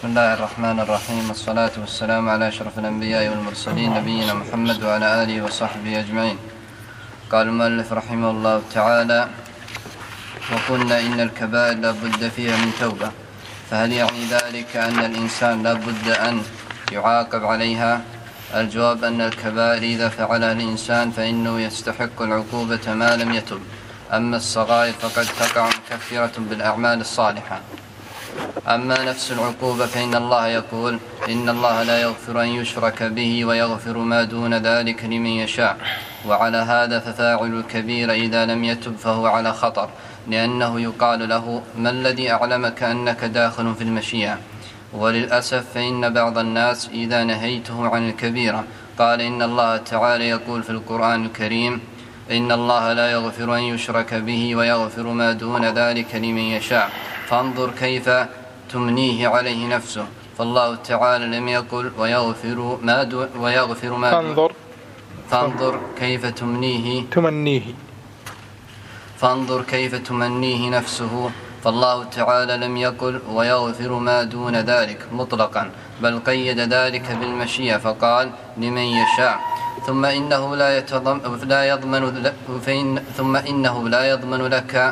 بسم الله الرحمن الرحيم، والصلاة والسلام على أشرف الأنبياء والمرسلين نبينا محمد وعلى آله وصحبه أجمعين. قال المؤلف رحمه الله تعالى: وقلنا إن الكبائر لا بد فيها من توبة، فهل يعني ذلك أن الإنسان لا بد أن يعاقب عليها؟ الجواب أن الكبائر إذا فعلها الإنسان فإنه يستحق العقوبة ما لم يتب، أما الصغائر فقد تقع مكفرة بالأعمال الصالحة. أما نفس العقوبة فإن الله يقول: إن الله لا يغفر أن يشرك به ويغفر ما دون ذلك لمن يشاء. وعلى هذا ففاعل الكبير إذا لم يتب فهو على خطر، لأنه يقال له: ما الذي أعلمك أنك داخل في المشيئة؟ وللأسف فإن بعض الناس إذا نهيته عن الكبيرة قال: إن الله تعالى يقول في القرآن الكريم: إن الله لا يغفر أن يشرك به ويغفر ما دون ذلك لمن يشاء، فانظر كيف تمنيه عليه نفسه. فالله تعالى لم يقل ويغفر ما دون فانظر كيف تمنيه نفسه. فالله تعالى لم يقل ويغفر ما دون ذلك مطلقا، بل قيد ذلك بالمشيئة فقال: لمن يشاء. ثم إنه لا يضمن لك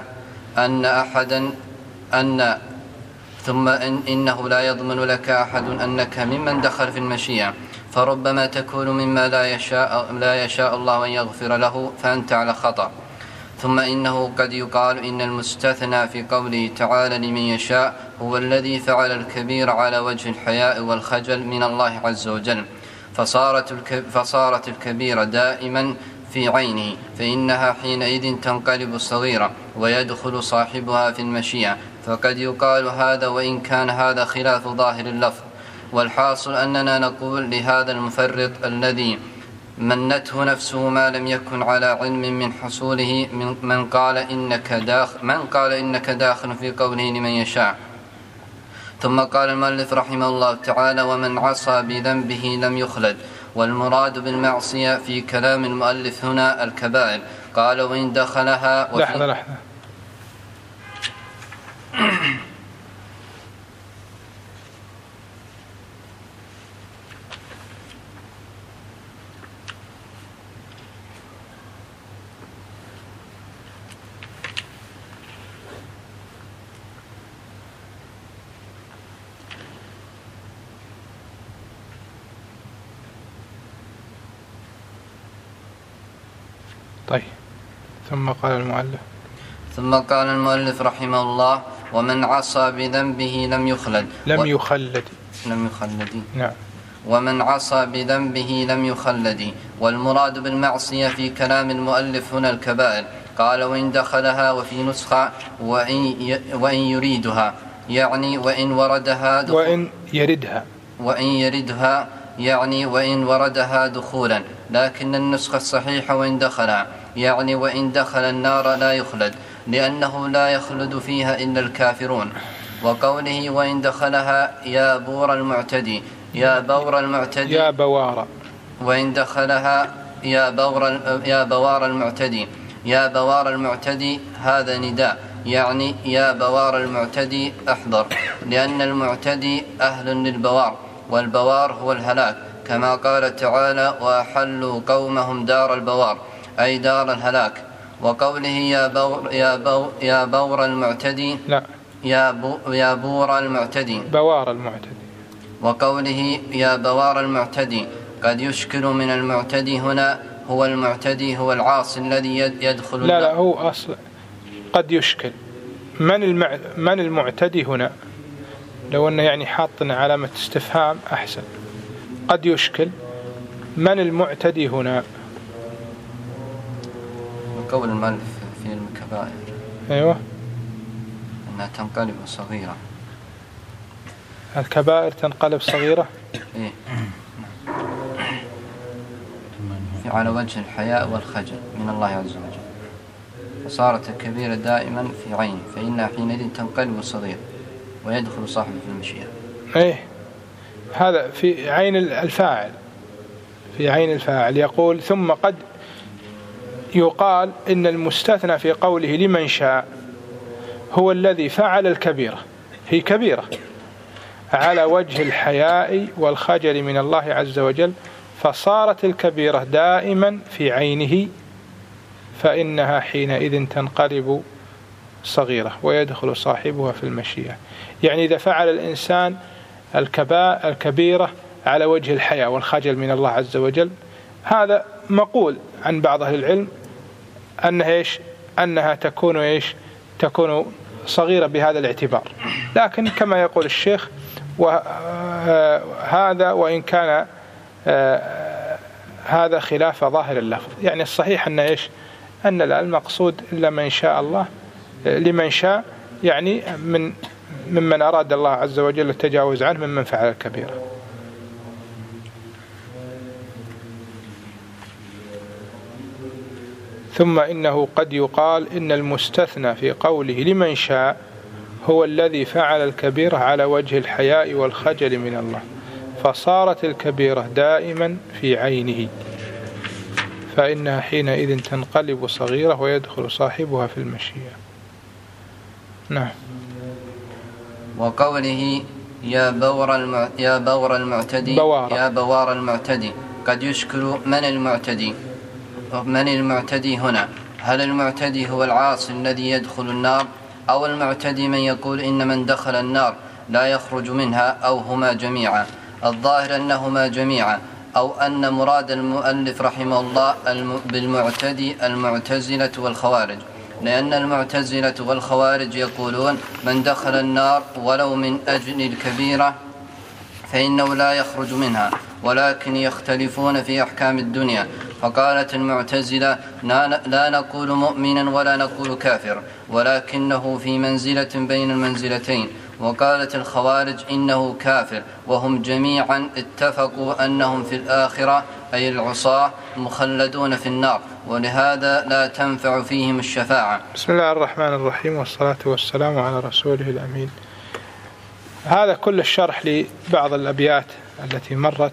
أحد أنك ممن دخل في المشيئة، فربما تكون مما لا يشاء الله أن يغفر له، فأنت على خطأ. ثم إنه قد يقال إن المستثنى في قوله تعالى لمن يشاء هو الذي فعل الكبير على وجه الحياء والخجل من الله عز وجل، فصارت الكبيرة دائما في عينه، فإنها حينئذ تنقلب صغيرة ويدخل صاحبها في المشيئة. فقد يقال هذا، وإن كان هذا خلاف ظاهر اللفظ. والحاصل أننا نقول لهذا المفرط الذي منته نفسه ما لم يكن على علم من حصوله من قال إنك داخل في قوله لمن يشاء. ثم قال المؤلف رحمه الله تعالى: ومن عصى بذنبه لم يخلد. والمراد بالمعصية في كلام المؤلف هنا الكبائر. قال: وإن دخلها لحظة طيب. ثم قال المؤلف رحمه الله: ومن عصى بذنبه لم يخلد. نعم. ومن عصى بذنبه لم يخلد. والمراد بالمعصية في كلام المؤلف هنا الكبائر. قال: وإن دخلها، وفي نسخة وإن يريدها، يعني وإن وردها وإن وردها دخولا، لكن النسخة الصحيحة وإن دخلها، يعني وإن دخل النار لا يخلد، لأنه لا يخلد فيها إلا الكافرون. وقوله وإن دخلها يا بور المعتدي وإن دخلها يا بوار المعتدي هذا نداء، يعني يا بوار المعتدي احذر، لأن المعتدي أهل للبوار، والبوار هو الهلاك، كما قال تعالى: وأحلوا قومهم دار البوار، أي دار الهلاك. وقوله يا بور المعتدي يا بور المعتدي وقوله يا بوار المعتدي قد يشكل من المعتدي هنا هو المعتدي هو العاصي الذي يدخل. لا هو أصلا قد يشكل من المعتدي هنا، لو أنه يعني حاطنا علامة استفهام أحسن. قد يشكل من المعتدي هنا. قول المؤلف في الكبائر أيوة أنها تنقلب صغيرة. الكبائر تنقلب صغيرة. إيه؟ على وجه الحياء والخجل من الله عز وجل، فصارت الكبيرة دائما في عين، فإنها حينئذ تنقلب صغيرة ويدخل صاحبه في المشيئة. إيه، هذا في عين الفاعل. يقول: ثم قد يقال إن المستثنى في قوله لمن شاء هو الذي فعل الكبيرة، هي كبيرة. على وجه الحياء والخجل من الله عز وجل فصارت الكبيرة دائما في عينه فإنها حينئذ تنقلب صغيرة ويدخل صاحبها في المشيئة. يعني إذا فعل الإنسان الكبيرة على وجه الحياء والخجل من الله عز وجل، هذا مقول عن بعض أهل العلم أنها تكون صغيرة بهذا الاعتبار، لكن كما يقول الشيخ وهذا وإن كان هذا خلاف ظاهر اللفظ، يعني الصحيح أن المقصود إلا من شاء الله لمن شاء، يعني ممن أراد الله عز وجل التجاوز عنه ممن فعل الكبيرة. ثم إنه قد يقال إن المستثنى في قوله لمن شاء هو الذي فعل الكبيرة على وجه الحياء والخجل من الله فصارت الكبيرة دائما في عينه فإنها حينئذ تنقلب صغيرة ويدخل صاحبها في المشيئة. نعم. وقوله يا بوار المعتدي قد يشكل من المعتدي هنا، هل المعتدي هو العاصي الذي يدخل النار، أو المعتدي من يقول إن من دخل النار لا يخرج منها، أو هما جميعا؟ الظاهر أنهما جميعا، أو أن مراد المؤلف رحمه الله بالمعتدي المعتزلة والخوارج، لأن المعتزلة والخوارج يقولون من دخل النار ولو من أجل الكبيرة فإنه لا يخرج منها، ولكن يختلفون في أحكام الدنيا. فقالت المعتزلة لا نقول مؤمنا ولا نقول كافر، ولكنه في منزلة بين المنزلتين. وقالت الخوارج إنه كافر، وهم جميعا اتفقوا أنهم في الآخرة أي العصاة مخلدون في النار، ولهذا لا تنفع فيهم الشفاعة. بسم الله الرحمن الرحيم، والصلاة والسلام على رسوله الأمين. هذا كل الشرح لبعض الأبيات التي مرت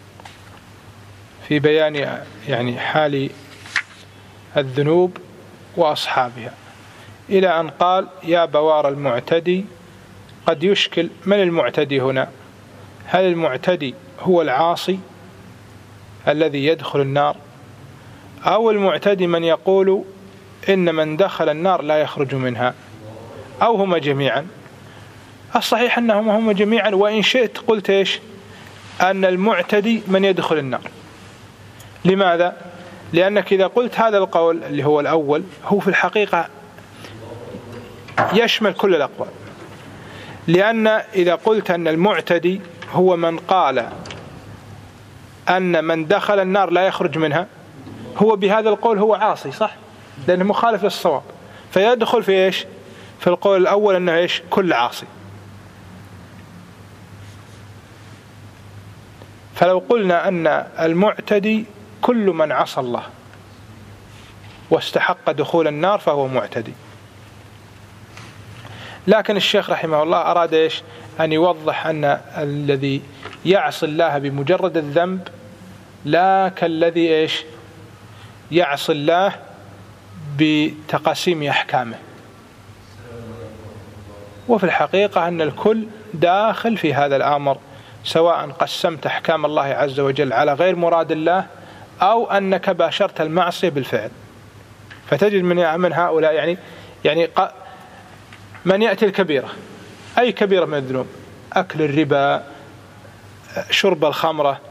في بيان يعني حال الذنوب وأصحابها، إلى أن قال يا بوار المعتدي قد يشكل من المعتدي هنا، هل المعتدي هو العاصي الذي يدخل النار، أو المعتدي من يقول إن من دخل النار لا يخرج منها، أو هما جميعا؟ الصحيح أنهم هم جميعا، وإن شئت قلت أن المعتدي من يدخل النار. لماذا؟ لأنك إذا قلت هذا القول اللي هو الأول هو في الحقيقة يشمل كل الأقوال، لأن إذا قلت أن المعتدي هو من قال أن من دخل النار لا يخرج منها، هو بهذا القول هو عاصي، صح؟ لأنه مخالف للصواب، فيدخل في في القول الأول أنه كل عاصي. فلو قلنا أن المعتدي كل من عصى الله واستحق دخول النار فهو معتدي. لكن الشيخ رحمه الله أراد أن يوضح أن الذي يعصي الله بمجرد الذنب لا كالذي يعصي الله بتقاسيم أحكامه. وفي الحقيقة أن الكل داخل في هذا الأمر، سواء قسمت أحكام الله عز وجل على غير مراد الله أو أنك باشرت المعصية بالفعل. فتجد من هؤلاء يعني من يأتي الكبيرة، أي كبيرة من الذنوب، أكل الربا، شرب الخمرة،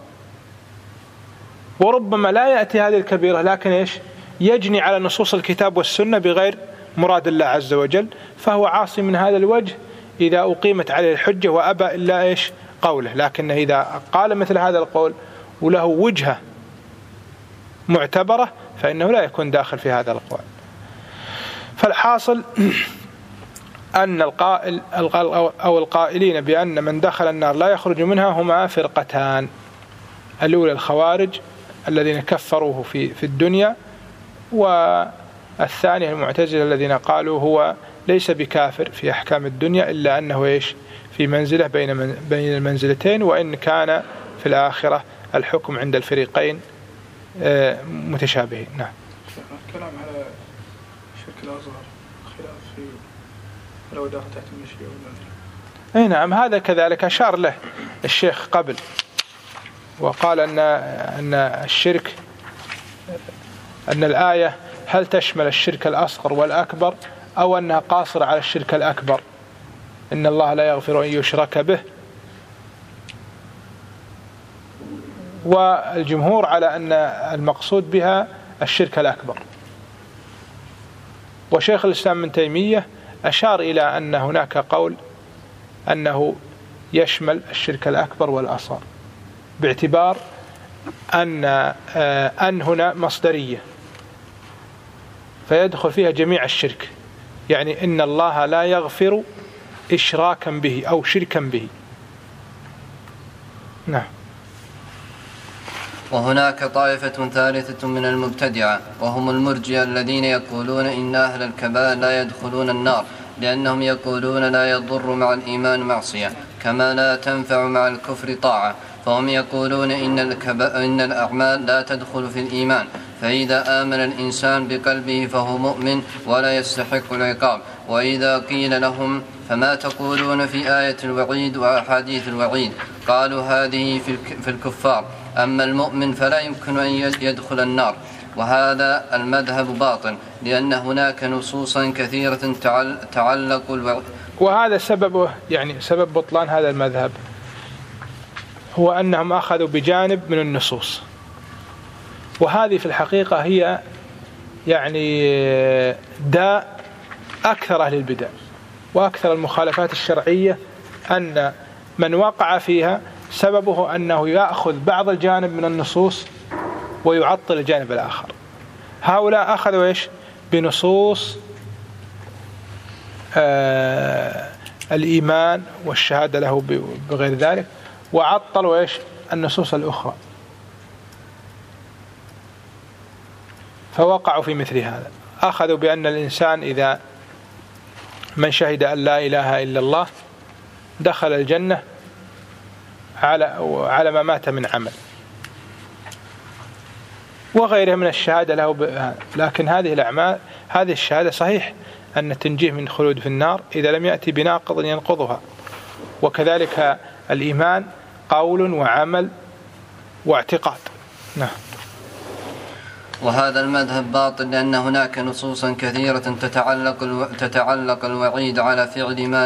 وربما لا يأتي هذه الكبيرة لكن يجني على نصوص الكتاب والسنة بغير مراد الله عز وجل، فهو عاصي من هذا الوجه إذا أقيمت عليه الحجة وأبى إلا قوله. لكن إذا قال مثل هذا القول وله وجهة معتبرة فإنه لا يكون داخل في هذا القول. فالحاصل أن القائل أو القائلين بأن من دخل النار لا يخرج منها هما فرقتان: الأولى الخوارج الذين كفروه في الدنيا، والثانية المعتزلة الذين قالوا هو ليس بكافر في أحكام الدنيا إلا أنه في منزلة بين المنزلتين، وإن كان في الآخرة الحكم عند الفريقين متشابهين. نعم. الكلام على شرك الأصغر خلاف في لو داخل تحت المشيئة ولا اي نعم، هذا كذلك أشار له الشيخ قبل وقال أن الشرك، أن الآية هل تشمل الشرك الأصغر والأكبر أو أنها قاصرة على الشرك الأكبر؟ إن الله لا يغفر أن يشرك به، والجمهور على أن المقصود بها الشرك الأكبر. وشيخ الإسلام ابن تيمية أشار إلى أن هناك قول أنه يشمل الشرك الأكبر والأصغر، باعتبار أن هنا مصدرية فيدخل فيها جميع الشرك، يعني إن الله لا يغفر إشراكا به أو شركا به. نعم. وهناك طائفة ثالثة من المبتدعة وهم المرجئة الذين يقولون إن أهل الكبائر لا يدخلون النار، لأنهم يقولون لا يضر مع الإيمان معصية كما لا تنفع مع الكفر طاعة، فهم يقولون إن الأعمال لا تدخل في الإيمان، فإذا آمن الإنسان بقلبه فهو مؤمن ولا يستحق العقاب. وإذا قيل لهم فما تقولون في آية الوعيد وأحاديث الوعيد، قالوا هذه في الكفار، أما المؤمن فلا يمكن أن يدخل النار. وهذا المذهب باطل، لأن هناك نصوصا كثيرة تعلق الوعيد. وهذا سببه، يعني سبب بطلان هذا المذهب هو أنهم أخذوا بجانب من النصوص، وهذه في الحقيقة هي يعني داء أكثر أهل البدع وأكثر المخالفات الشرعية، أن من وقع فيها سببه أنه يأخذ بعض الجانب من النصوص ويعطل الجانب الآخر. هؤلاء أخذوا إيش؟ بنصوص الإيمان والشهادة له بغير ذلك، وعطلوا إيش؟ النصوص الأخرى، فوقعوا في مثل هذا. أخذوا بأن الإنسان إذا من شهد أن لا إله إلا الله دخل الجنة على ما مات من عمل، وغيره من الشهادة له لكن هذه الأعمال، هذه الشهادة صحيح أن تنجيه من خلود في النار إذا لم يأتي بناقض ينقضها، وكذلك الإيمان قول وعمل واعتقاد. نعم. وهذا المذهب باطل، لأن هناك نصوصا كثيرة تتعلق الوعيد على فعل ما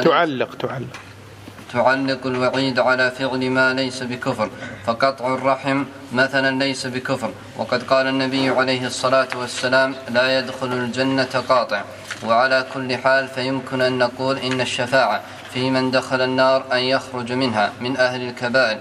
تعلق الوعيد على فعل ما ليس بكفر، فقطع الرحم مثلا ليس بكفر، وقد قال النبي عليه الصلاة والسلام لا يدخل الجنة قاطع. وعلى كل حال فيمكن أن نقول إن الشفاعة في من دخل النار أن يخرج منها من أهل الكبائر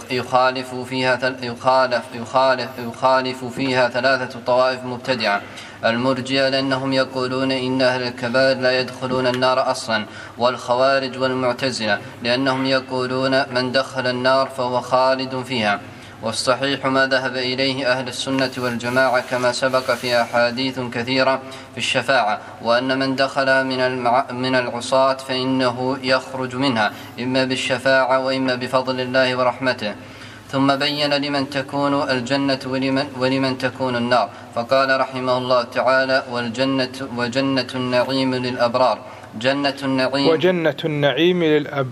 يخالف فيها ثلاثة طوائف مبتدعة: المرجئة لأنهم يقولون إن أهل الكبائر لا يدخلون النار أصلا، والخوارج والمعتزلة لأنهم يقولون من دخل النار فهو خالد فيها. والصحيح ما ذهب إليه أهل السنة والجماعة كما سبق في أحاديث كثيرة في الشفاعة، وأن من دخل من العصاة فإنه يخرج منها إما بالشفاعة وإما بفضل الله ورحمته. ثم بين لمن تكون الجنة ولمن تكون النار، فقال رحمه الله تعالى: وجنة النعيم للأبرار. وجنة النعيم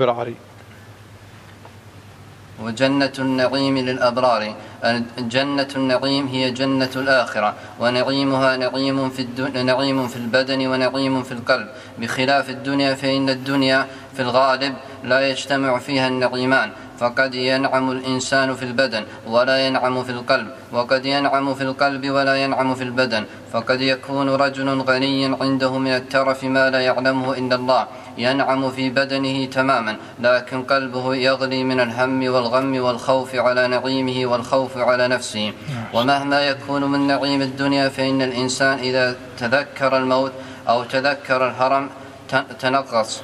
للأبرار. جنة النعيم هي جنة الآخرة، ونعيمها نعيم في البدن ونعيم في القلب، بخلاف الدنيا، فإن الدنيا في الغالب لا يجتمع فيها النعيمان، فقد ينعم الإنسان في البدن ولا ينعم في القلب، وقد ينعم في القلب ولا ينعم في البدن، فقد يكون رجل غني عنده من الترف ما لا يعلمه إلا الله، ينعم في بدنه تماما، لكن قلبه يغلي من الهم والغم والخوف على نعيمه والخوف على نفسه. ومهما يكون من نعيم الدنيا فإن الإنسان إذا تذكر الموت أو تذكر الهرم تنقص،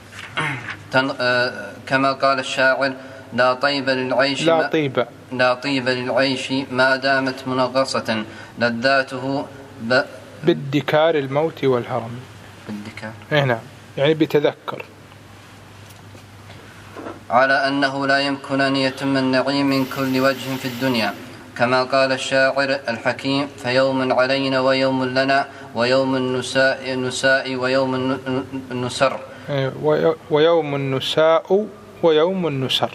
كما قال الشاعر: لا طيب للعيش ما دامت منغصة، لذاته بالذكار الموت والهرم. بالذكار نعم، يعني بتذكر، على أنه لا يمكن أن يتم النعيم من كل وجه في الدنيا، كما قال الشاعر الحكيم: فيوم علينا ويوم لنا ويوم النساء ويوم النسر، ويوم النساء ويوم النسر،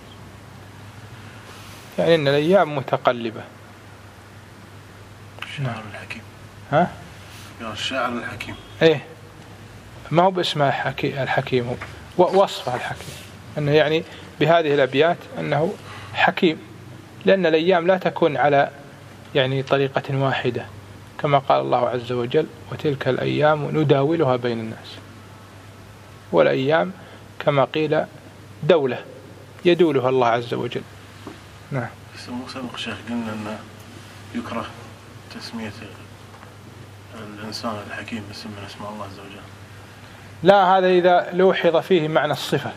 يعني أن الأيام متقلبة. الشاعر الحكيم. ها؟ يا الشاعر الحكيم. إيه، ما هو باسمه الحكيم، هو وصفه الحكيم، أنه يعني بهذه الأبيات أنه حكيم، لأن الأيام لا تكون على يعني طريقة واحدة، كما قال الله عز وجل: وتلك الأيام نداولها بين الناس. والأيام كما قيل دولة يدولها الله عز وجل. نعم. سبق شيخ قلنا أن يكره تسمية الإنسان الحكيم باسم من اسماء الله عز وجل. لا، هذا إذا لوحظ فيه معنى الصفة،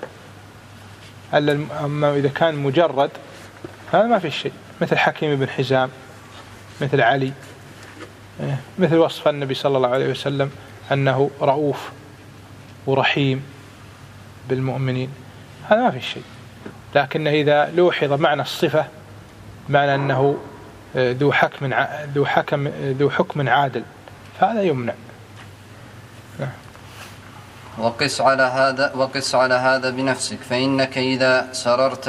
أما إذا كان مجرد هذا ما في شيء، مثل حكيم بن حزام، مثل علي، مثل وصف النبي صلى الله عليه وسلم أنه رؤوف ورحيم بالمؤمنين، هذا ما في شيء. لكن إذا لوحظ معنى الصفة، معنى أنه ذو حكم عادل، فهذا يمنع. وقس على هذا بنفسك، فإنك إذا سررت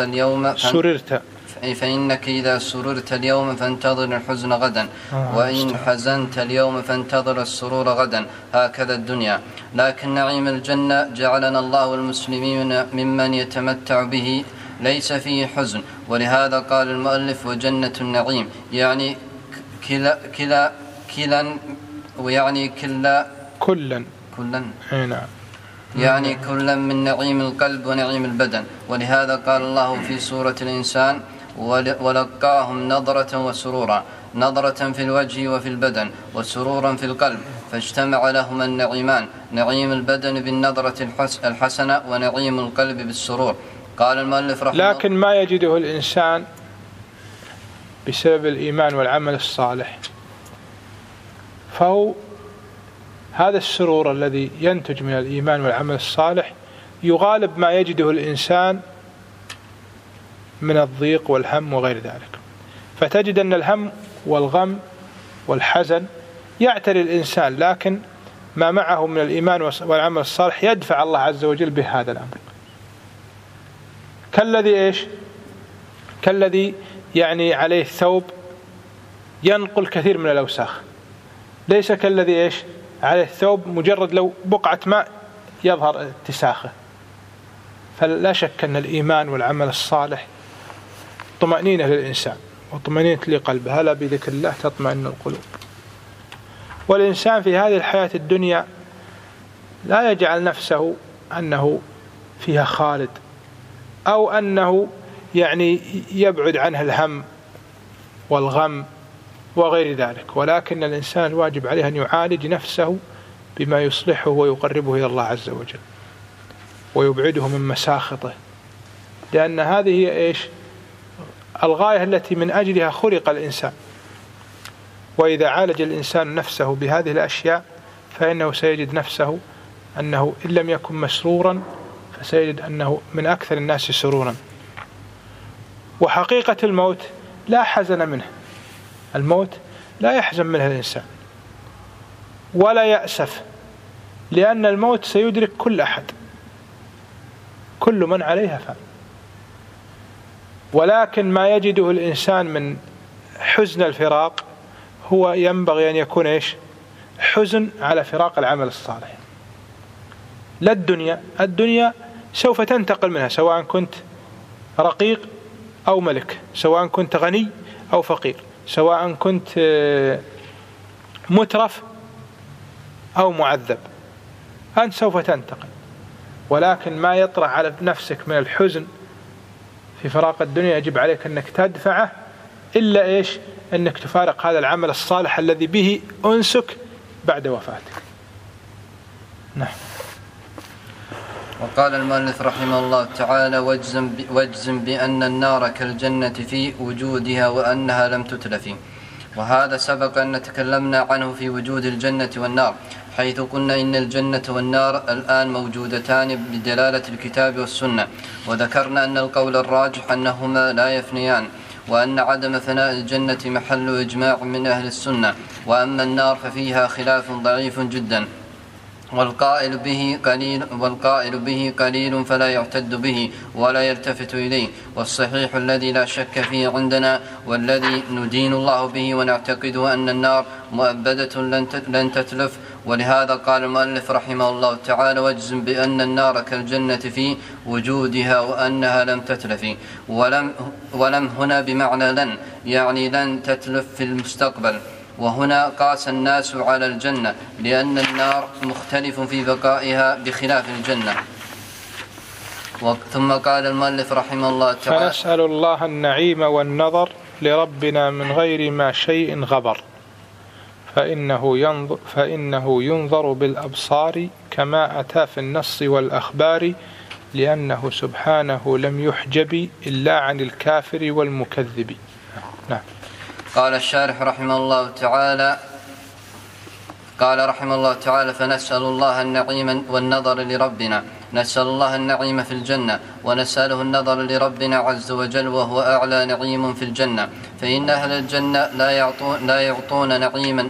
اليوم فانتظر الحزن غدا، وإن حزنت اليوم فانتظر السرور غدا، هكذا الدنيا. لكن نعيم الجنة جعلنا الله والمسلمين ممن يتمتع به ليس فيه حزن، ولهذا قال المؤلف: وجنة النعيم، يعني كلا يعني كلا من نعيم القلب ونعيم البدن. ولهذا قال الله في سورة الإنسان: ولقاهم نظرة وسرورا، نظرة في الوجه وفي البدن، وسرورا في القلب، فاجتمع لهما النعيمان، نعيم البدن بالنظرة الحسنة ونعيم القلب بالسرور. قال المؤلف رحمه الله: لكن ما يجده الإنسان بسبب الإيمان والعمل الصالح، فهو هذا السرور الذي ينتج من الإيمان والعمل الصالح يغالب ما يجده الإنسان من الضيق والهم وغير ذلك. فتجد أن الهم والغم والحزن يعتري الإنسان، لكن ما معه من الإيمان والعمل الصالح يدفع الله عز وجل بهذا الأمر. كالذي يعني عليه ثوب ينقل كثير من الأوساخ، ليس كالذي عليه ثوب مجرد لو بقعة ماء يظهر اتساخه. فلا شك أن الإيمان والعمل الصالح طمأنينة للإنسان وطمأنينة لقلبه، هلا بذكر الله تطمئن القلوب. والإنسان في هذه الحياة الدنيا لا يجعل نفسه أنه فيها خالد، أو أنه يعني يبعد عنها الهم والغم وغير ذلك، ولكن الإنسان الواجب عليه أن يعالج نفسه بما يصلحه ويقربه إلى الله عز وجل ويبعده من مساخطه، لأن هذه هي الغاية التي من أجلها خلق الإنسان. وإذا عالج الإنسان نفسه بهذه الأشياء فإنه سيجد نفسه أنه إن لم يكن مسرورا فسيجد أنه من أكثر الناس سرورا. وحقيقة الموت لا حزن منه، الموت لا يحزن منه الإنسان ولا يأسف، لأن الموت سيدرك كل أحد، كل من عليها فان. ولكن ما يجده الإنسان من حزن الفراق هو ينبغي أن يكون حزن على فراق العمل الصالح. لا الدنيا سوف تنتقل منها، سواء كنت رقيق أو ملك، سواء كنت غني أو فقير، سواء كنت مترف أو معذب، أنت سوف تنتقل. ولكن ما يطرح على نفسك من الحزن في فراق الدنيا يجب عليك أنك تدفعه، إلا أنك تفارق هذا العمل الصالح الذي به أنسك بعد وفاتك. نعم. وقال المؤلف رحمه الله تعالى: واجزم بأن النار كالجنة في وجودها وأنها لم تتلف. وهذا سبق أن تكلمنا عنه في وجود الجنة والنار، حيث قلنا إن الجنة والنار الآن موجودتان بدلالة الكتاب والسنة، وذكرنا أن القول الراجح أنهما لا يفنيان، وأن عدم فناء الجنة محل إجماع من أهل السنة، وأما النار ففيها خلاف ضعيف جدا، والقائل به قليل فلا يعتد به ولا يلتفت إليه، والصحيح الذي لا شك فيه عندنا والذي ندين الله به ونعتقده أن النار مؤبدة لن تتلف. ولهذا قال المؤلف رحمه الله تعالى: واجزم بأن النار كالجنة في وجودها وأنها لم تتلف. ولم هنا بمعنى لن، يعني لن تتلف في المستقبل. وهنا قاس الناس على الجنة لأن النار مختلف في بقائها بخلاف الجنة. ثم قال المؤلف رحمه الله تعالى: فنسأل الله النعيم والنظر لربنا من غير ما شيء غبر، فإنه ينظر بالأبصار كما أتى في النص والأخبار، لأنه سبحانه لم يحجب إلا عن الكافر والمكذب. نعم. قال الشارح رحمه الله تعالى: فنسأل الله النعيم والنظر لربنا، نسأل الله النعيم في الجنة ونسأله النظر لربنا عز وجل، وهو أعلى نعيم في الجنة. فإن أهل الجنة لا يعطون نعيما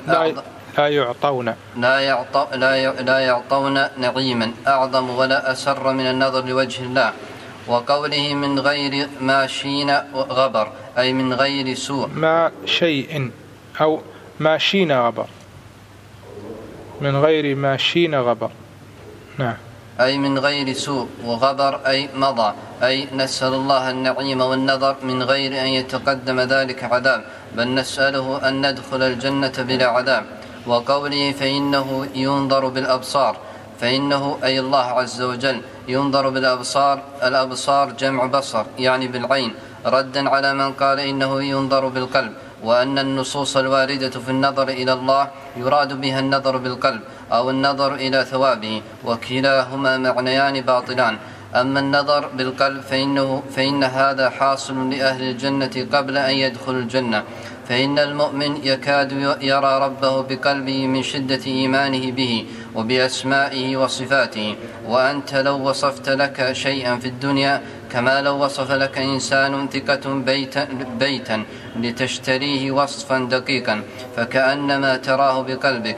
لا يعطون نعيما أعظم ولا أسر من النظر لوجه الله. وقوله من غير ما شين غبر، أي من غير سوء. ما شيء أو ما شين غبر، من غير ما شين غبر. نعم. أي من غير سوء، وغبر أي مضى، أي نسأل الله النعيم والنظر من غير أن يتقدم ذلك عذاب، بل نسأله أن ندخل الجنة بلا عذاب. وقوله فإنه ينظر بالأبصار، فإنه أي الله عز وجل ينظر بالأبصار، الأبصار جمع بصر يعني بالعين، ردا على من قال إنه ينظر بالقلب، وأن النصوص الواردة في النظر إلى الله يراد بها النظر بالقلب أو النظر إلى ثوابه، وكلاهما معنيان باطلان. أما النظر بالقلب فإن هذا حاصل لأهل الجنة قبل أن يدخل الجنة، فإن المؤمن يكاد يرى ربه بقلبه من شدة إيمانه به وبأسمائه وصفاته. وأنت لو وصفت لك شيئا في الدنيا كما لو وصف لك إنسان ثقة بيتا لتشتريه وصفا دقيقا فكأنما تراه بقلبك.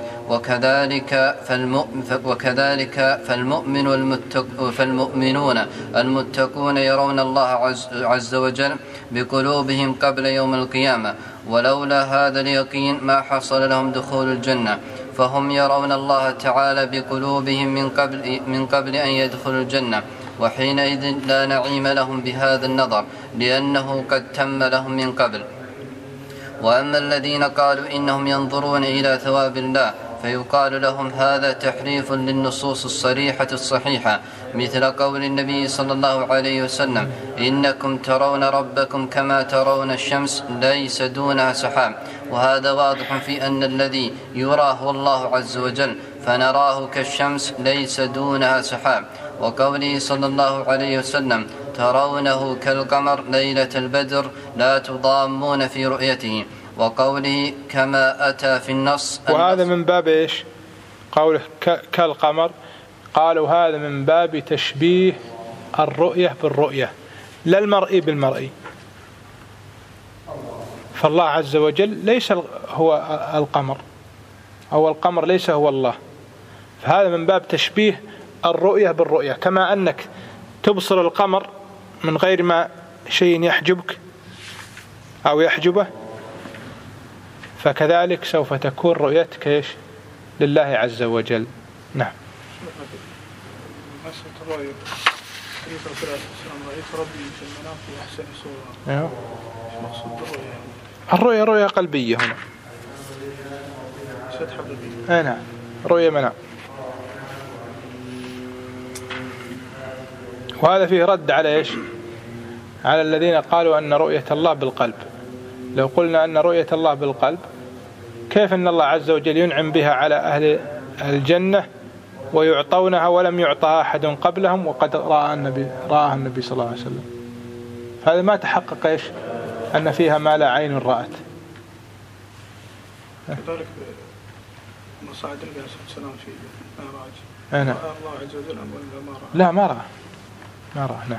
وكذلك فالمؤمنون المتقون يرون الله عز وجل بقلوبهم قبل يوم القيامة، ولولا هذا اليقين ما حصل لهم دخول الجنة، فهم يرون الله تعالى بقلوبهم من قبل أن يدخلوا الجنة، وحينئذ لا نعيم لهم بهذا النظر لأنه قد تم لهم من قبل. وأما الذين قالوا إنهم ينظرون إلى ثواب الله فيقال لهم هذا تحريف للنصوص الصريحة الصحيحة، مثل قول النبي صلى الله عليه وسلم: إنكم ترون ربكم كما ترون الشمس ليس دونها سحاب. وهذا واضح في أن الذي يرى هو الله عز وجل، فنراه كالشمس ليس دونها سحاب. وقوله صلى الله عليه وسلم: ترونه كالقمر ليلة البدر لا تضامون في رؤيته. وقوله كما أتى في النص، وهذا من باب إيش؟ قوله كالقمر، قالوا هذا من باب تشبيه الرؤية بالرؤية لا المرئي بالمرئي، فالله عز وجل ليس هو القمر أو القمر ليس هو الله، فهذا من باب تشبيه الرؤية بالرؤية، كما أنك تبصر القمر من غير ما شيء يحجبك أو يحجبه، فكذلك سوف تكون رؤيتك إيش؟ لله عز وجل. نعم. الرؤية رؤية قلبية هنا. نعم، رؤية منام. وهذا فيه رد على إيش؟ على الذين قالوا أن رؤية الله بالقلب. لو قلنا أن رؤية الله بالقلب، كيف أن الله عز وجل ينعم بها على أهل الجنة ويعطونها ولم يعطها أحد قبلهم وقد رآها النبي صلى الله عليه وسلم؟ هذا ما تحقق إيش؟ أن فيها ما لا عين رأت. كذلك مصعد النبي عليه الصلاة والسلام في المعراج، الله عز وجل لا ما رأى. نعم.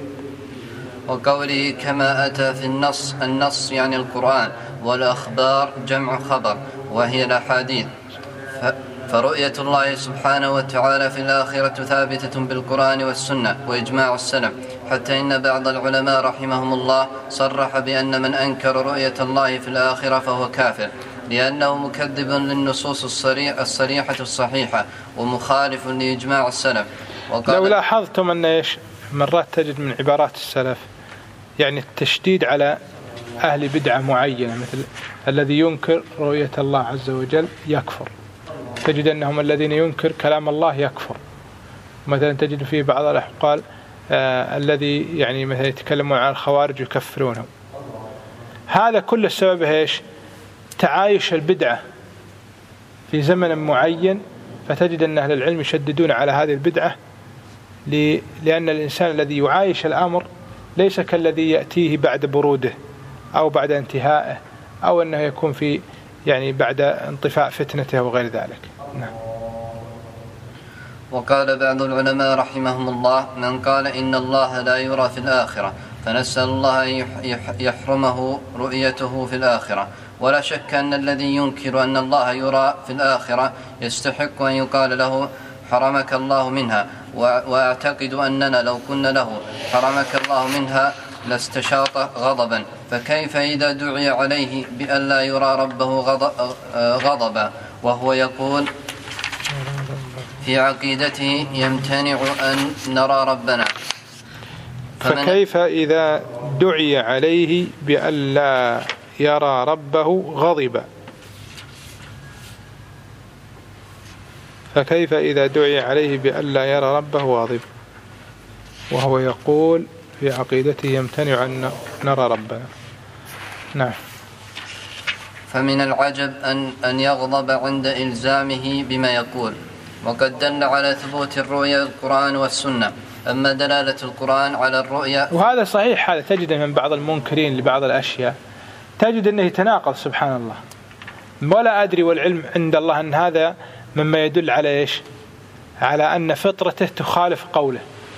وقوله كما أتى في النص يعني القرآن، والأخبار جمع خبر وهي الأحاديث، فرؤية الله سبحانه وتعالى في الآخرة ثابتة بالقرآن والسنة وإجماع السلف، حتى إن بعض العلماء رحمهم الله صرح بأن من أنكر رؤية الله في الآخرة فهو كافر، لأنه مكذب للنصوص الصريحة الصحيحة ومخالف لإجماع السلف. لو لاحظتم أن مرات تجد من عبارات السلف يعني التشديد على أهل بدعة معينة، مثل الذي ينكر رؤية الله عز وجل يكفر، تجد أنهم الذين ينكر كلام الله يكفر. مثلا تجد في بعض الأحوال الذي يعني مثلا يتكلمون عن الخوارج يكفرونهم. هذا كل السبب إيش؟ تعايش البدعة في زمن معين، فتجد أن أهل العلم يشددون على هذه البدعة، لأن الإنسان الذي يعايش الأمر ليس كالذي يأتيه بعد بروده أو بعد انتهائه، أو أنه يكون في يعني بعد انطفاء فتنته وغير ذلك. نعم. وقال بعض العلماء رحمهم الله: من قال إن الله لا يرى في الآخرة فنسأل الله أن يحرمه رؤيته في الآخرة. ولا شك أن الذي ينكر أن الله يرى في الآخرة يستحق أن يقال له حرمك الله منها. وأعتقد أننا لو كنا له حرمك الله منها لاستشاط غضبا، فكيف إذا دعي عليه بأن لا يرى ربه غضبا وهو يقول في عقيدته يمتنع أن نرى ربنا؟ فكيف إذا دعي عليه بأن لا يرى ربه غضبا؟ فكيف إذا دعي عليه بأن لا يرى ربه غضبا وهو يقول في عقيدته يمتنع أن نرى ربنا؟ نعم. فمن العجب أن يغضب عند إلزامه بما يقول، وقد دل على ثبوت الرؤيا القرآن والسنة. أما دلالة القرآن على الرؤيا، وهذا صحيح، هذا تجد من بعض المنكرين لبعض الأشياء تجد أنه يتناقض سبحان الله، ولا أدري والعلم عند الله أن هذا مما يدل على إيش؟ على أن فطرته تخالف قوله.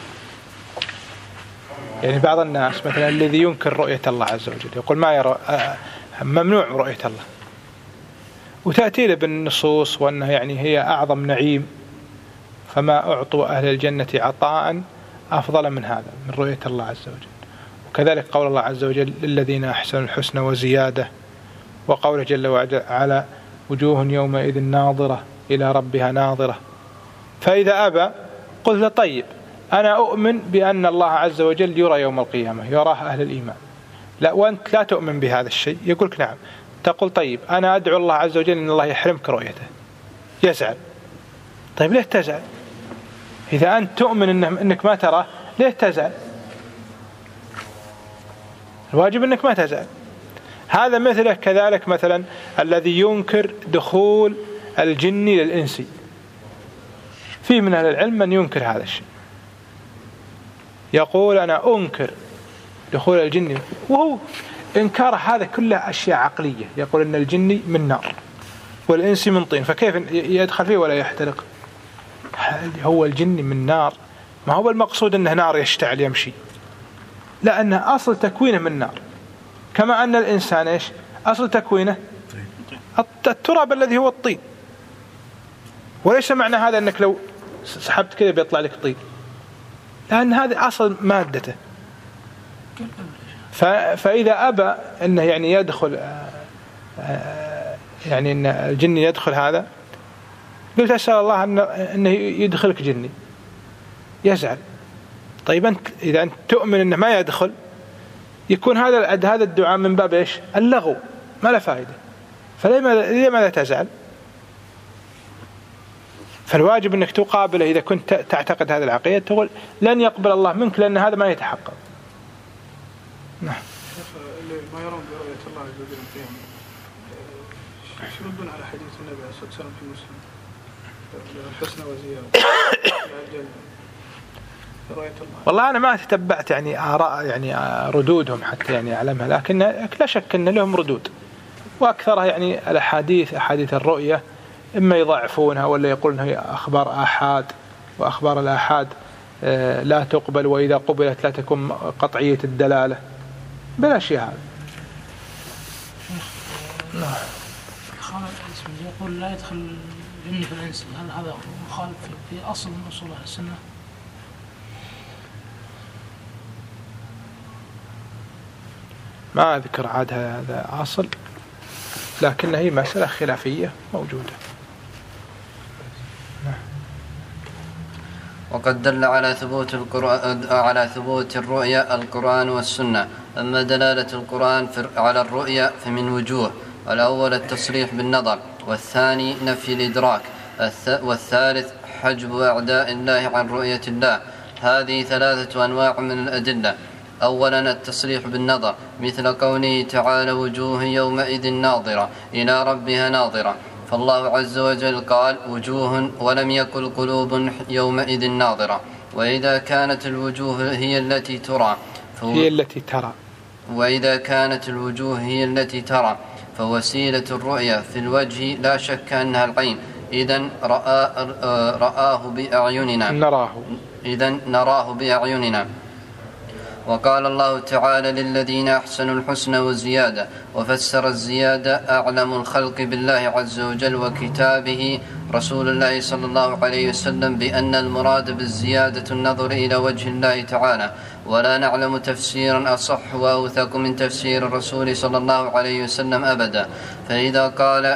يعني بعض الناس مثلا الذي ينكر رؤية الله عز وجل يقول ما يرى، ممنوع رؤية الله، وتأتي له بالنصوص وأنها يعني هي أعظم نعيم، فما أعطوا أهل الجنة عطاء أفضل من هذا، من رؤية الله عز وجل. وكذلك قول الله عز وجل للذين أحسنوا الحسنى وزيادة، وقوله جل وعلا وجوه يومئذ ناظرة إلى ربها ناظرة. فإذا أبى قلت طيب أنا أؤمن بأن الله عز وجل يرى يوم القيامة، يراه أهل الإيمان. لا، وأنت لا تؤمن بهذا الشيء، يقولك نعم. تقول طيب أنا أدعو الله عز وجل أن الله يحرمك رؤيته، يزعل. طيب ليه تزعل؟ إذا أنت تؤمن أنك ما تراه ليه تزعل؟ الواجب أنك ما تزعل. هذا مثله كذلك مثلا الذي ينكر دخول الجن للإنسي، في من أهل العلم من ينكر هذا الشيء، يقول أنا أنكر دخول الجن، وهو إنكار هذا كله أشياء عقلية. يقول إن الجن من نار والإنس من طين، فكيف يدخل فيه ولا يحترق؟ هو الجن من نار، ما هو المقصود أنه نار يشتعل يمشي، لا، أنه أصل تكوينه من نار، كما أن الإنسان إيش أصل تكوينه التراب الذي هو الطين. وليس معنى هذا أنك لو سحبت كذا بيطلع لك طين، لأن هذا أصل مادته. فإذا أبى أنه يعني يدخل يعني أن الجن يدخل هذا، قلت أسأل الله أنه يدخلك جني، يزعل. طيب أنت إذا أنت تؤمن أنه ما يدخل، يكون هذا الدعاء من باب إيش؟ اللغو، ما له فائدة. فلماذا تزعل؟ فالواجب أنك تقابله إذا كنت تعتقد هذه العقيدة، تقول لن يقبل الله منك لأن هذا ما يتحقق. نعم. اللي ما يرون برؤية الله عز وجل القيامة، شو يردون على حديث النبي عليه الصلاة والسلام في مسلم الحسنى وزيادة رؤية الله؟ والله أنا ما تتبعت يعني آراء يعني ردودهم حتى يعني أعلمها، لكن لا شك أن لهم ردود، وأكثرها يعني الأحاديث، أحاديث الرؤية إما يضعفونها ولا يقولون هي أخبار آحاد، وأخبار الآحاد لا تقبل، وإذا قبلت لا تكون قطعية الدلالة، بلا شيء هذا. يقول لا يدخل الجن في الإنس، هل هذا مخالف في أصل من أصول السنة؟ ما أذكر عاد هذا أصل، لكن هي مسألة خلافية موجودة. وقد دل على ثبوت الرؤيا القرآن والسنة. أما دلالة القرآن على الرؤيا فمن وجوه: الأول التصريح بالنظر، والثاني نفي الإدراك، والثالث حجب أعداء الله عن رؤية الله. هذه 3 أنواع من الأدلة. أولا التصريح بالنظر، مثل قوله تعالى: وجوه يومئذ ناظرة إلى ربها ناظرة، فالله عز وجل قال وجوه ولم يقل قلوب يومئذ ناظرة. وإذا كانت الوجوه هي التي ترى وإذا كانت الوجوه هي التي ترى فوسيلة الرؤيا في الوجه لا شك أنها العين، إذن نراه بأعيننا. وقال الله تعالى: للذين أحسنوا الحسنى وزيادة، وفسر الزيادة أعلم الخلق بالله عز وجل وكتابه رسول الله صلى الله عليه وسلم بأن المراد بالزيادة النظر إلى وجه الله تعالى، ولا نعلم تفسيرا أصح وأوثق من تفسير الرسول صلى الله عليه وسلم أبدا. فإذا قال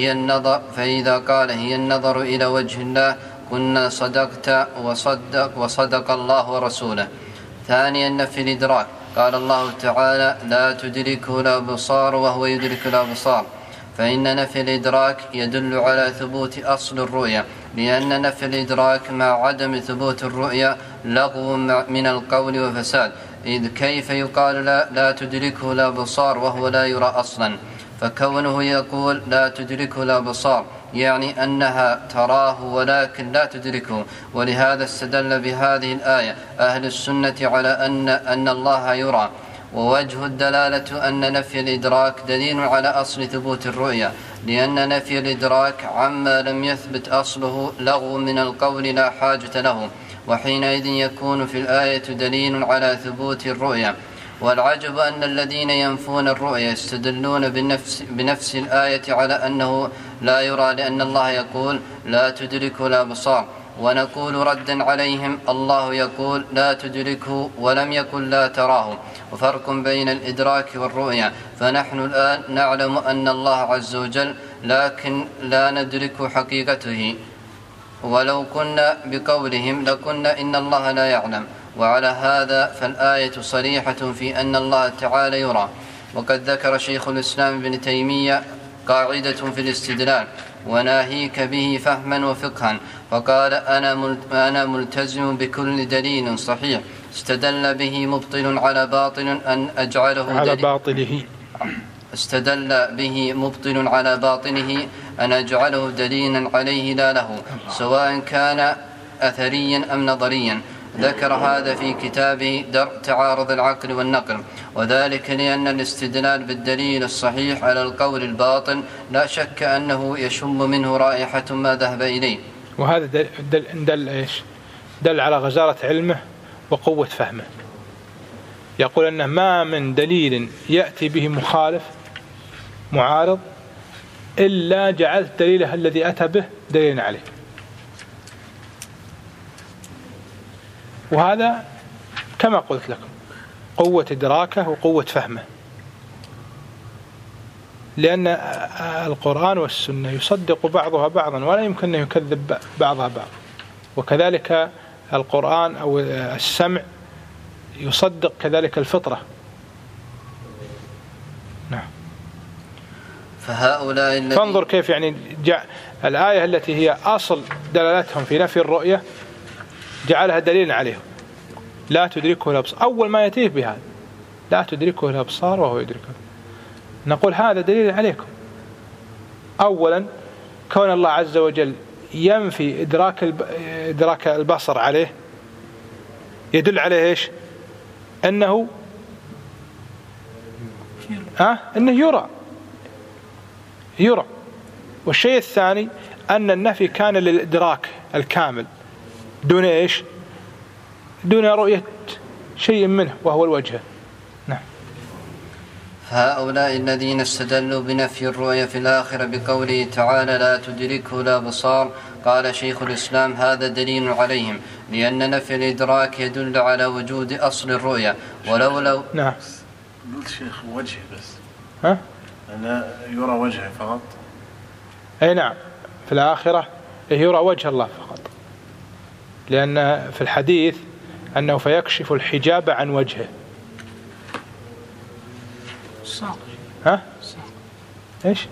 هي النظر إلى وجه الله قلنا صدقت وصدق الله ورسوله. ثانيا نفي الإدراك، قال الله تعالى: لا تدركه الأبصار وهو يدرك الأبصار. فإن نفي الإدراك يدل على ثبوت أصل الرؤيا، لأن نفي الإدراك مع عدم ثبوت الرؤيا لغو من القول وفساد. إذ كيف يقال لا تدركه الأبصار وهو لا يرى أصلا؟ فكونه يقول لا تدركه الأبصار يعني أنها تراه ولكن لا تدركه. ولهذا استدل بهذه الآية أهل السنة على أن الله يرى. ووجه الدلالة أن نفي الإدراك دليل على أصل ثبوت الرؤيا، لأن نفي الإدراك عما لم يثبت أصله لغو من القول لا حاجة له، وحينئذ يكون في الآية دليل على ثبوت الرؤيا. والعجب أن الذين ينفون الرؤيا يستدلون بنفس الآية على أنه لا يرى، لأن الله يقول لا تدركه الأبصار، ونقول ردا عليهم: الله يقول لا تدركه ولم يقل لا تراه، وفرق بين الإدراك والرؤيا. فنحن الآن نعلم أن الله عز وجل، لكن لا ندرك حقيقته، ولو كنا بقولهم لكنا إن الله لا يعلم. وعلى هذا فالآية صريحة في أن الله تعالى يرى. وقد ذكر شيخ الإسلام ابن تيمية قاعدة في الاستدلال: وناهيك به فهما وفقها، فقال: أنا ملتزم بكل دليل صحيح استدل به مبطل على باطل أن أجعله على باطله استدل به مبطل على باطنه أن أجعله دليلا عليه لا له، سواء كان أثريا أم نظريا. ذكر هذا في كتابه درء تعارض العقل والنقل، وذلك لأن الاستدلال بالدليل الصحيح على القول الباطل لا شك أنه يشم منه رائحة ما ذهب إليه. وهذا دل على غزارة علمه وقوة فهمه. يقول أنه ما من دليل يأتي به مخالف معارض إلا جعلت دليله الذي أتى به دليلا عليه. وهذا كما قلت لكم قوة إدراكه وقوة فهمه، لأن القرآن والسنة يصدق بعضها بعضا ولا يمكن أن يكذب بعضها بعض، وكذلك القرآن أو السمع يصدق كذلك الفطرة. نعم. فهؤلاء فانظر كيف يعني الآية التي هي أصل دلالتهم في نفي الرؤية جعلها دليلا عليهم: لا تدركه الأبصار. أول ما يأتيه بهذا لا تدركه الأبصار وهو يدركه. نقول هذا دليل عليكم. أولا كون الله عز وجل ينفي إدراك البصر عليه يدل عليه إيش؟ أنه يرى. والشيء الثاني أن النفي كان للإدراك الكامل دون إيش؟ دون رؤية شيء منه وهو الوجه. نعم. فهؤلاء الذين استدلوا بنفي الرؤيا في الآخرة بقوله تعالى لا تدركه الأبصار قال شيخ الإسلام هذا دليل عليهم لأن نفي الإدراك يدل على وجود أصل الرؤيا ولو نعم. قلت شيخ وجهه بس ها؟ أنا يرى وجهه فقط. أي نعم في الآخرة يرى وجه الله فقط، لأن في الحديث أنه فيكشف الحجاب عن وجهه. الساق. ها؟ إيش؟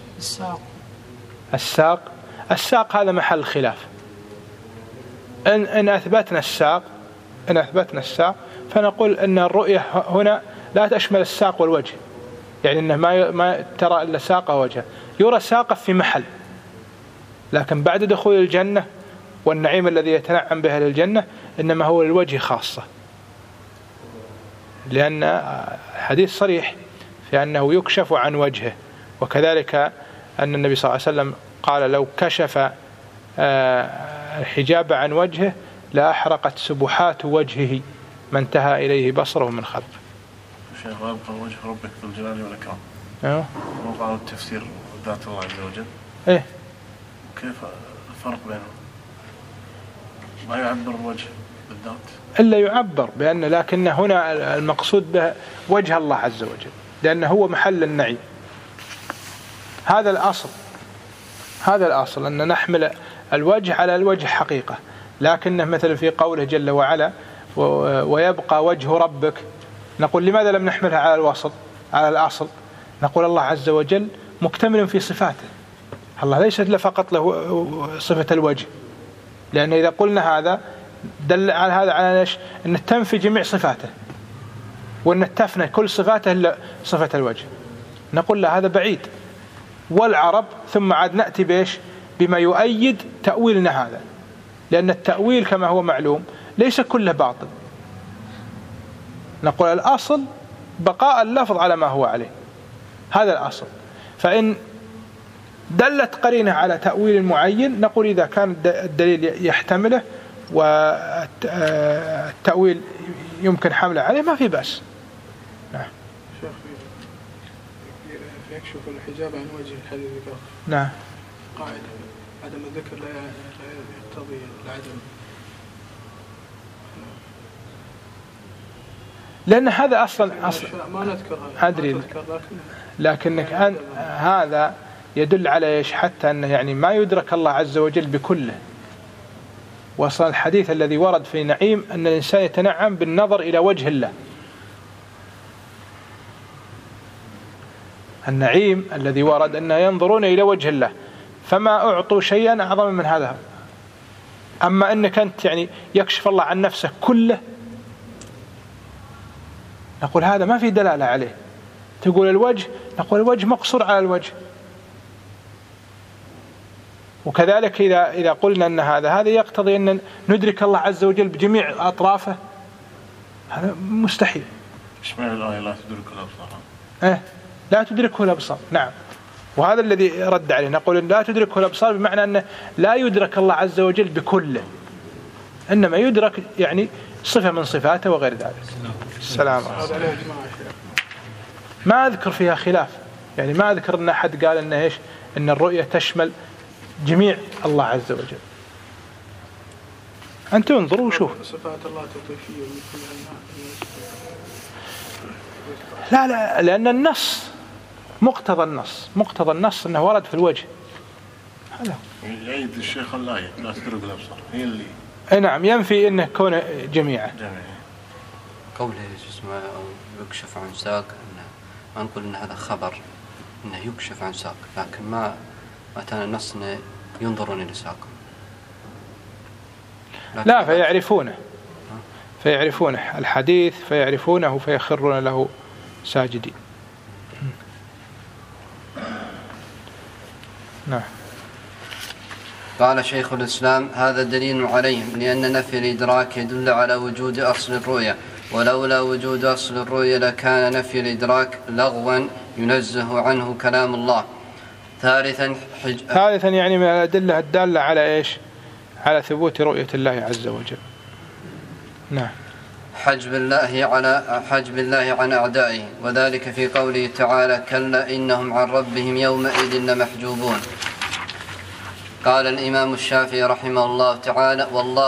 الساق هذا محل خلاف. إن أثبتنا الساق فنقول أن الرؤية هنا لا تشمل الساق والوجه، يعني أنه ما ترى إلا ساقه ووجهه، يرى ساقه في محل، لكن بعد دخول الجنة والنعيم الذي يتنعم به للجنة إنما هو الوجه خاصة، لأن الحديث صريح في أنه يكشف عن وجهه. وكذلك أن النبي صلى الله عليه وسلم قال لو كشف الحجاب عن وجهه لأحرقت سبحات وجهه ما انتهى إليه بصره من خلقه. شيخ ويبقى وجه ربك ذو الجلال والإكرام. وقالوا التفسير ذات الله عز وجل. إيه؟ كيف الفرق بينهم؟ ما يعبر الوجه بالذات؟ إلا يعبر بأن، لكن هنا المقصود به وجه الله عز وجل، لأنه هو محل النعيم. هذا الأصل أن نحمل الوجه على الوجه حقيقة، لكنه مثل في قوله جل وعلا ويبقى وجه ربك، نقول لماذا لم نحملها على الأصل؟ نقول الله عز وجل مكتمل في صفاته، الله ليست له فقط له صفة الوجه، لأن إذا قلنا هذا دل على هذا على إيش؟ أن تنفي جميع صفاته وأن تفنى كل صفاته إلا صفة الوجه. نقول له هذا بعيد، والعرب ثم عاد نأتي بإيش؟ بما يؤيد تأويلنا هذا، لأن التأويل كما هو معلوم ليس كله باطل. نقول الأصل بقاء اللفظ على ما هو عليه، هذا الأصل. فإن دلت قرينة على تأويل معين نقول إذا كان الدليل يحتمله والتأويل يمكن حمله عليه ما في بأس. نعم. شيخ يكشف الحجاب عن وجه الحديث ذكر. نعم. قاعدة عدم الذكر لا يقتضي العدم، لأن هذا أصلا ما نذكرها أدري، لكنك هذا يدل على إيش؟ حتى أنه يعني ما يدرك الله عز وجل بكله. وصل الحديث الذي ورد في نعيم أن الإنسان يتنعم بالنظر إلى وجه الله. النعيم الذي ورد أنه ينظرون إلى وجه الله، فما أعطوا شيئا أعظم من هذا. أما أنك أنت يعني يكشف الله عن نفسه كله، نقول هذا ما في دلالة عليه. تقول الوجه، نقول الوجه مقصور على الوجه. وكذلك إذا قلنا أن هذا يقتضي أن ندرك الله عز وجل بجميع أطرافه، هذا مستحيل. إيش معنى الآية لا تدركه الأبصار؟ لا تدركه الأبصار. نعم. وهذا الذي رد عليه، نقول إن لا تدركه الأبصار بمعنى أنه لا يدرك الله عز وجل بكله، إنما يدرك يعني صفة من صفاته وغير ذلك. السلام عليكم. ما أذكر فيها خلاف، يعني ما أذكر أن أحد قال أن إيش؟ أن الرؤية تشمل جميع الله عز وجل. أنت انظروا وشوف. صفات الله توقيفية. لا لأن النص مقتضى النص أنه ورد في الوجه. هذا يعيد الشيخ الآية لا تدرك الأبصار هي اللي نعم ينفي أنه كون جميعا. قوله اسمه يكشف عن ساق، ما نقول أن هذا خبر أنه يكشف عن ساق، لكن ما أتانا النص أنه ينظرون إلى ساق. لا فيعرفونه الحديث، فيعرفونه فيخرون له ساجدين. نعم. قال شيخ الإسلام هذا دليل عليهم لأن نفي الإدراك يدل على وجود أصل الرؤيا، ولولا وجود أصل الرؤيا لكان نفي الإدراك لغوا ينزه عنه كلام الله. ثالثا يعني من الأدلة الدالة على إيش؟ على ثبوت رؤية الله عز وجل. نعم. حجب الله عن أعدائه، وذلك في قوله تعالى: كلا إنهم عن ربهم يومئذ لمحجوبون. قال الإمام الشافعي رحمه الله تعالى: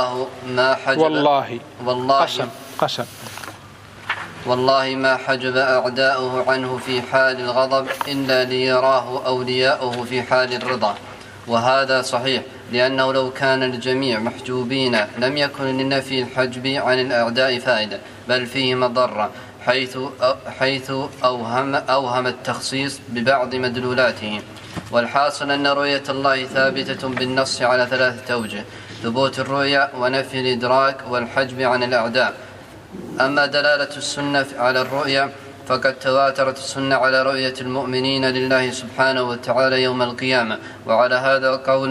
والله ما حجب أعداؤه عنه في حال الغضب إلا ليراه أولياؤه في حال الرضا. وهذا صحيح، لأنه لو كان الجميع محجوبين لم يكن لنفي الحجب عن الأعداء فائدة، بل فيه مضرة، حيث أوهم التخصيص ببعض مدلولاته. والحاصل أن رؤية الله ثابتة بالنص على 3 أوجه: ثبوت الرؤية، ونفي الإدراك، والحجب عن الأعداء. أما دلالة السنة على الرؤية فقد تواترت السنة على رؤية المؤمنين لله سبحانه وتعالى يوم القيامة. وعلى هذا قول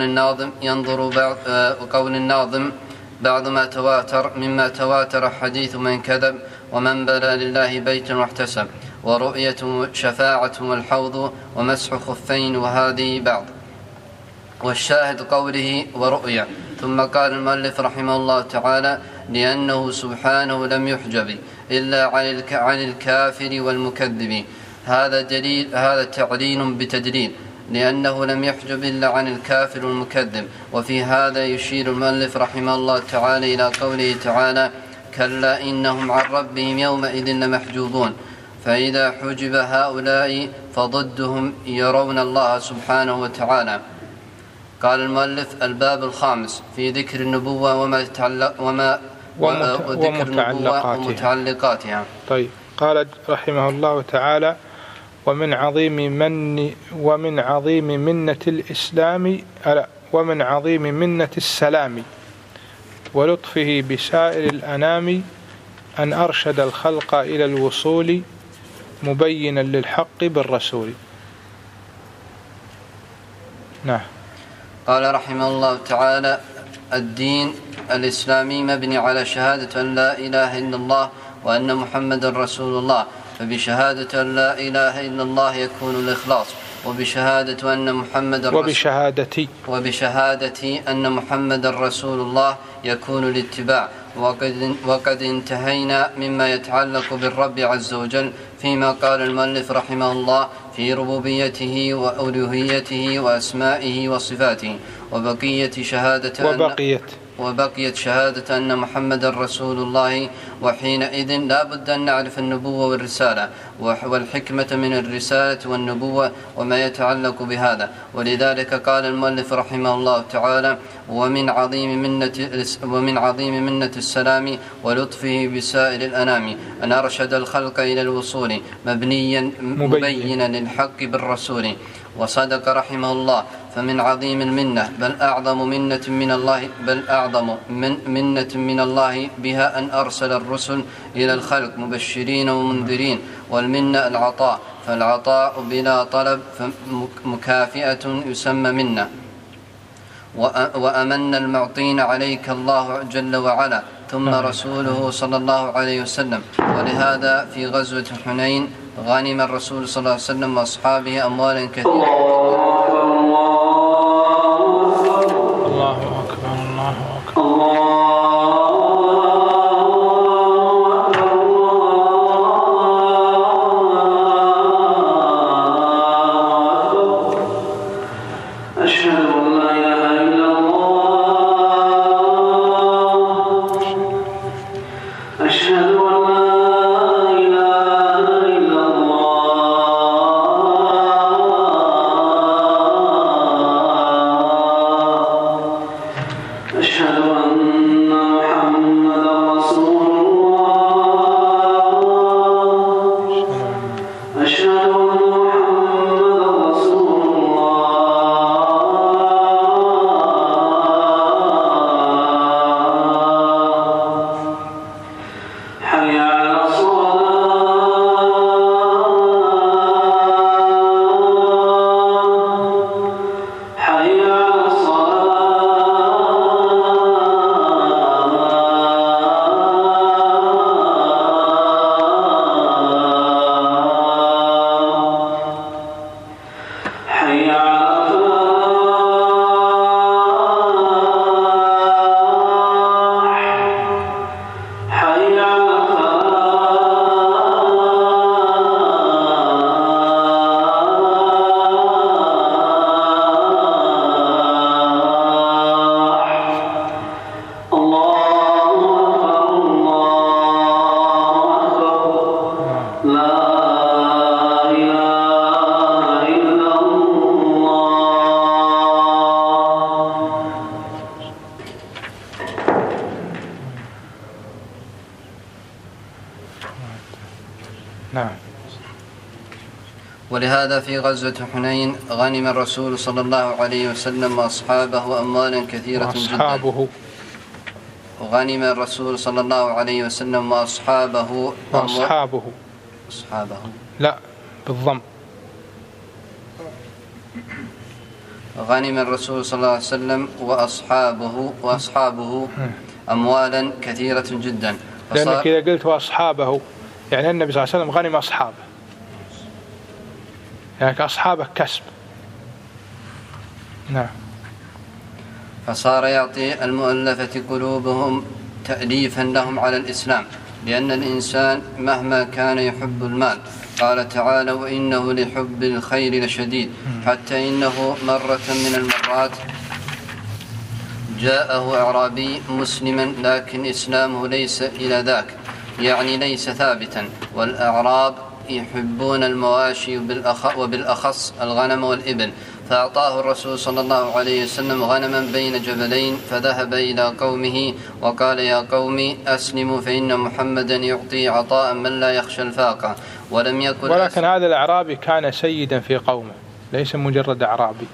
الناظم بعض ما تواتر، مما تواتر حديث من كذب، ومن بنى لله بيتا واحتسب، ورؤية شفاعة والحوض، ومسح خفين، وهذه بعض. والشاهد قوله ورؤية. ثم قال المؤلف رحمه الله تعالى: لأنه سبحانه لم يحجب إلا عن الكافر والمكذب. هذا تعليل بتدليل، لأنه لم يحجب إلا عن الكافر والمكذب. وفي هذا يشير المؤلف رحمه الله تعالى إلى قوله تعالى: كلا إنهم عن ربهم يومئذ لمحجوبون. فإذا حجب هؤلاء فضدهم يرون الله سبحانه وتعالى. قال المؤلف: الباب الخامس في ذكر النبوة ومتعلقاتها. طيب، قال رحمه الله تعالى: ومن عظيم منة السلام ولطفه بسائر الأنام أن أرشد الخلق إلى الوصول مبينا للحق بالرسول. نعم. قال رحمه الله تعالى: الدين الإسلامي مبني على شهادة أن لا إله إلا الله وأن محمد رسول الله. فبشهادة أن لا إله إلا الله يكون الإخلاص، وبشهادة أن محمد رسول الله يكون الاتباع. وقد انتهينا مما يتعلق بالرب عز وجل فيما قال المؤلف رحمه الله في ربوبيته وألوهيته وأسمائه وصفاته. وبقيت شهادة أن محمد رسول الله. وحينئذ لا بد أن نعرف النبوة والرسالة والحكمة من الرسالة والنبوة وما يتعلق بهذا. ولذلك قال المؤلف رحمه الله تعالى: ومن عظيم منة السلام ولطفه بسائر الأنام أن أرشد الخلق إلى الوصول مبينا للحق بالرسول. وصدق رحمه الله. فمن عظيم المنة بل أعظم منة من الله بها أن أرسل الرسل إلى الخلق مبشرين ومنذرين. والمنة العطاء، فالعطاء بلا طلب مكافئة يسمى منة. وأمن المعطين عليك الله جل وعلا ثم رسوله صلى الله عليه وسلم. ولهذا في غزوة حنين غنم الرسول صلى الله عليه وسلم وأصحابه أموالا كثيرة. الله أكبر الله أكبر. نعم. ولهذا في غزوة حنين غنم الرسول صلى الله عليه وسلم وأصحابه أموالا كثيرة جدا. غنم الرسول صلى الله عليه وسلم وأصحابه لا بالضم. غنم الرسول صلى الله عليه وسلم وأصحابه أموالا كثيرة جدا. لأنك إذا قلت وأصحابه يعني النبي صلى الله عليه وسلم غنم أصحابه، يعني أصحابه كسب. نعم. فصار يعطي المؤلفة قلوبهم تأليفا لهم على الإسلام، لأن الإنسان مهما كان يحب المال. قال تعالى: وإنه لحب الخير لشديد، حتى إنه مرة من المرات جاءه أعرابي مسلما لكن إسلامه ليس إلى ذاك، يعني ليس ثابتا. والأعراب يحبون المواشي وبالأخص الغنم والإبل، فأعطاه الرسول صلى الله عليه وسلم غنما بين جبلين، فذهب إلى قومه وقال: يا قوم أسلموا فإن محمدا يعطي عطاء من لا يخشى الفاقة. ولكن هذا الأعرابي كان سيدا في قومه، ليس مجرد أعرابي.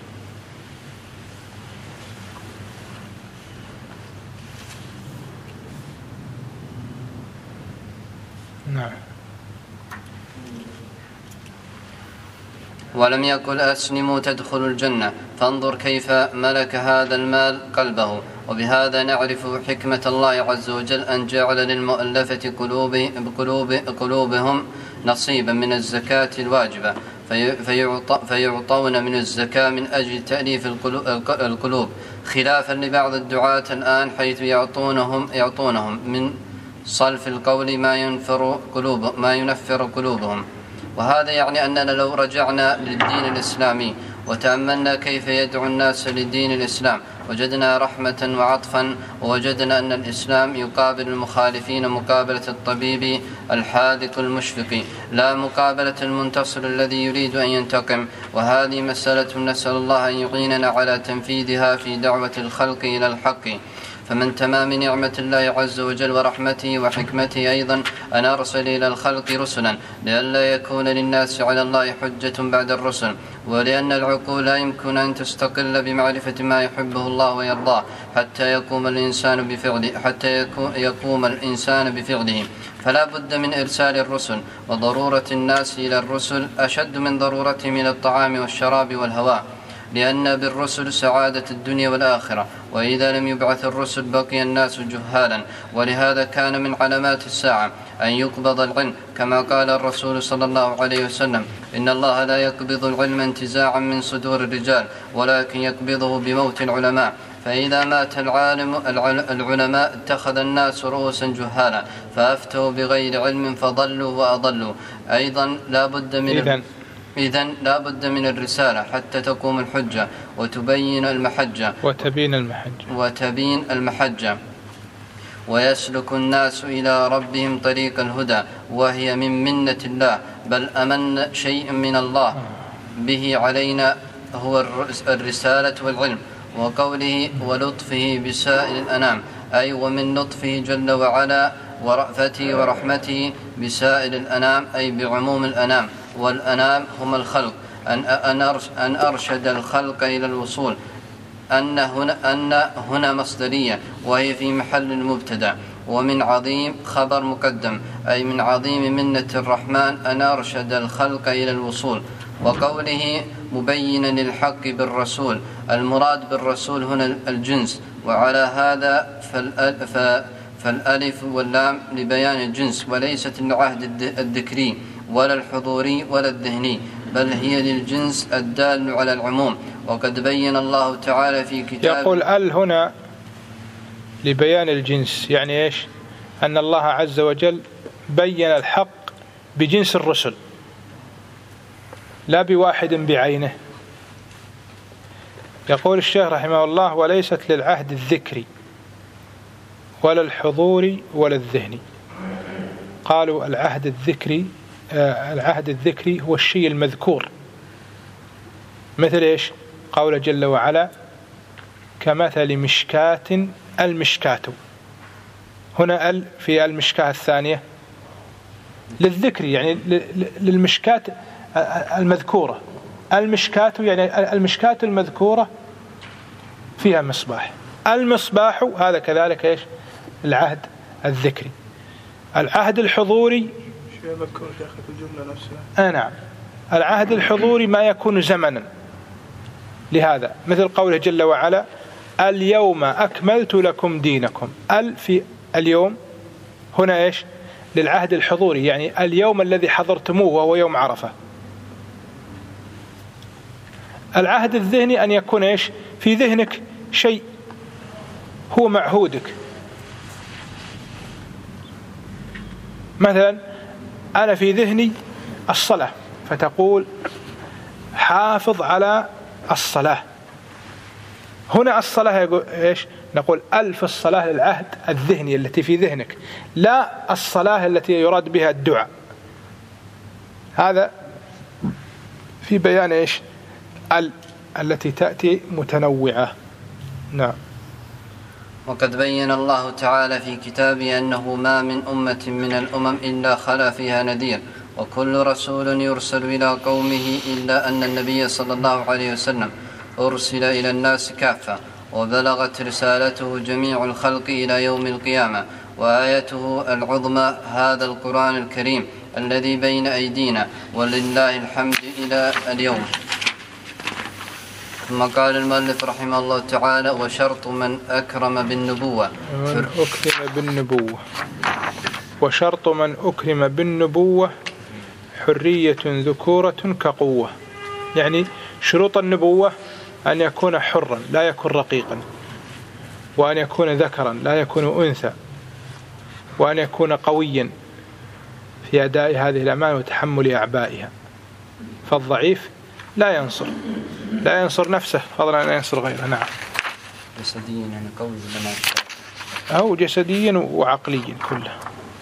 نعم. ولم يقل أسلموا تدخلوا الجنة، فانظر كيف ملك هذا المال قلبه. وبهذا نعرف حكمة الله عز وجل أن جعل للمؤلفة قلوبهم نصيبا من الزكاة الواجبة، فيعطون من الزكاة من أجل تأليف القلوب، خلافا لبعض الدعاة الآن حيث يعطونهم من صلف القول ما ينفر قلوبهم. وهذا يعني أننا لو رجعنا للدين الإسلامي وتأملنا كيف يدعو الناس لدين الإسلام وجدنا رحمة وعطفا، ووجدنا أن الإسلام يقابل المخالفين مقابلة الطبيب الحاذق المشفق، لا مقابلة المنتصر الذي يريد أن ينتقم. وهذه مسألة نسأل الله أن يعيننا على تنفيذها في دعوة الخلق إلى الحق. فمن تمام نعمة الله عز وجل ورحمته وحكمته أيضا أن أرسل إلى الخلق رسلا، لئلا يكون للناس على الله حجة بعد الرسل، ولأن العقول لا يمكن أن تستقل بمعرفة ما يحبه الله ويرضاه حتى يقوم الإنسان بفعله. فلا بد من إرسال الرسل، وضرورة الناس إلى الرسل أشد من ضرورتهم إلى الطعام والشراب والهواء، لأن بالرسل سعادة الدنيا والآخرة، وإذا لم يبعث الرسل بقي الناس جهالا. ولهذا كان من علامات الساعة أن يقبض العلم، كما قال الرسول صلى الله عليه وسلم: إن الله لا يقبض العلم انتزاعا من صدور الرجال، ولكن يقبضه بموت العلماء. فإذا مات العلماء اتخذ الناس رؤوسا جهالا فأفتوا بغير علم فضلوا وأضلوا. إذن لا بد من الرسالة حتى تقوم الحجة وتبين المحجة ويسلك الناس إلى ربهم طريق الهدى، وهي من منة الله، بل أمن شيء من الله به علينا هو الرسالة والعلم. وقوله ولطفه بسائر الأنام، أي ومن لطفه جل وعلا ورأفته ورحمته بسائر الأنام، أي بعموم الأنام، والأنام هم الخلق، أن أرشد الخلق إلى الوصول. أن هنا مصدرية وهي في محل المبتدأ، ومن عظيم خبر مقدم، أي من عظيم منة الرحمن أن أرشد الخلق إلى الوصول. وقوله مبينا للحق بالرسول، المراد بالرسول هنا الجنس، وعلى هذا فالألف واللام لبيان الجنس، وليست للعهد الذكري ولا الحضوري ولا الذهني، بل هي للجنس الدال على العموم. وقد بين الله تعالى في كتابه، يقول ال هنا لبيان الجنس، يعني إيش؟ أن الله عز وجل بين الحق بجنس الرسل لا بواحد بعينه. يقول الشيخ رحمه الله: وليست للعهد الذكري ولا الحضوري ولا الذهني. قالوا العهد الذكري هو الشيء المذكور، مثل إيش؟ قول جل وعلا: كمثل مشكاة المشكاة. هنا في المشكاة الثانية للذكر يعني للمشكات المذكورة. المشكات يعني المشكات المذكورة فيها مصباح. المصباح هذا كذلك إيش؟ العهد الذكري. العهد الحضوري شيء مذكور في آخر الجملة نفسها. نعم. العهد الحضوري ما يكون زمنا، لهذا مثل قوله جل وعلا اليوم أكملت لكم دينكم. في اليوم هنا إيش؟ للعهد الحضوري، يعني اليوم الذي حضرتموه وهو يوم عرفة. العهد الذهني أن يكون إيش؟ في ذهنك شيء هو معهودك. مثلا أنا في ذهني الصلاة، فتقول حافظ على الصلاة. هنا الصلاة إيش؟ نقول ألف الصلاة للعهد الذهني التي في ذهنك، لا الصلاة التي يراد بها الدعاء. هذا في بيان إيش؟ التي تأتي متنوعة. نعم. وقد بين الله تعالى في كتابه أنه ما من أمة من الأمم إلا خلا فيها نذير، وكل رسول يرسل إلى قومه إلا أن النبي صلى الله عليه وسلم أرسل إلى الناس كافة، وبلغت رسالته جميع الخلق إلى يوم القيامة، وآيته العظمى هذا القرآن الكريم الذي بين أيدينا ولله الحمد إلى اليوم. ثم قال المؤلف رحمه الله تعالى وشرط من أكرم بالنبوة وشرط من أكرم بالنبوة حرية ذكورة كقوة. يعني شروط النبوة أن يكون حرا لا يكون رقيقا، وأن يكون ذكرا لا يكون أنثى، وأن يكون قويا في أداء هذه الأعمال وتحمل أعبائها. فالضعيف لا ينصر نفسه فضلا أن ينصر غيره. نعم. جسديا يعني قوي لما أو جسديا وعقليا كله.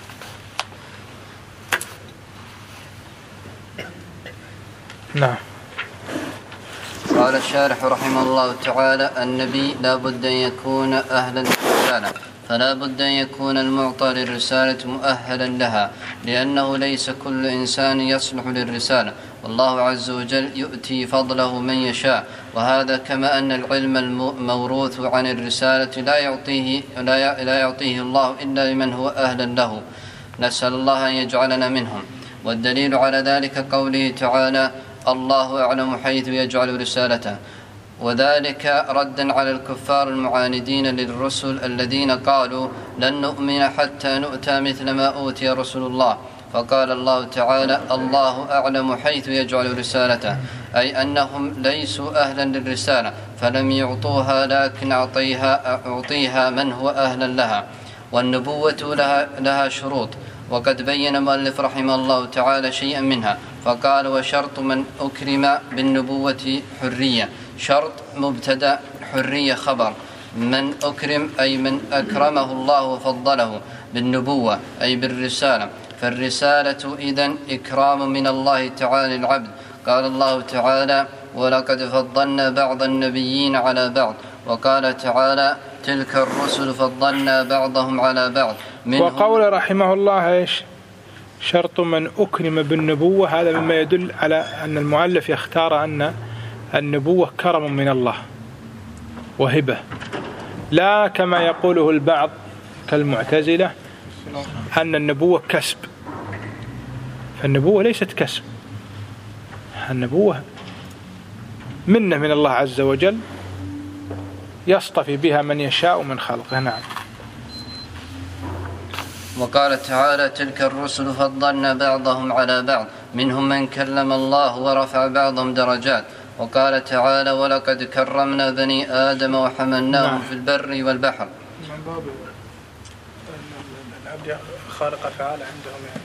نعم. قال الشارح رحمه الله تعالى النبي لا بد أن يكون أهلا للرسالة، فلا بد أن يكون المعطى للرسالة مؤهلا لها، لأنه ليس كل إنسان يصلح للرسالة، والله عز وجل يؤتي فضله من يشاء. وهذا كما أن العلم الموروث عن الرسالة لا يعطيه الله إلا لمن هو أهلا له، نسأل الله أن يجعلنا منهم. والدليل على ذلك قوله تعالى الله أعلم حيث يجعل رسالته، وذلك ردا على الكفار المعاندين للرسل الذين قالوا لن نؤمن حتى نؤتى مثل ما أوتي رسول الله. فقال الله تعالى الله أعلم حيث يجعل رسالته، أي أنهم ليسوا أهلا للرسالة فلم يعطوها، لكن أعطيها من هو أهلا لها. والنبوة لها شروط، وقد بين المؤلف رحمه الله تعالى شيئا منها، فقال وشرط من أكرم بالنبوة حرية. شرط مبتدأ، حرية خبر. من أكرم أي من أكرمه الله وفضله بالنبوة أي بالرسالة، فالرسالة إذن إكرام من الله تعالى العبد. قال الله تعالى ولقد فضلنا بعض النبيين على بعض، وقال تعالى تلك الرسل فضلنا بعضهم على بعض. وقول رحمه الله إيش؟ شرط من أكرم بالنبوة. هذا مما يدل على أن المؤلف يختار أن النبوة كرم من الله وهبة، لا كما يقوله البعض كالمعتزلة أن النبوة كسب. فالنبوة ليست كسب، النبوة منة من الله عز وجل يصطفي بها من يشاء من خلقه. نعم. وقال تعالى تلك الرسل فضلنا بعضهم على بعض منهم من كلم الله ورفع بعضهم درجات. وقال تعالى ولقد كرمنا بني آدم وحملناهم في البر والبحر. من باب العبد خارق أفعال عندهم يعني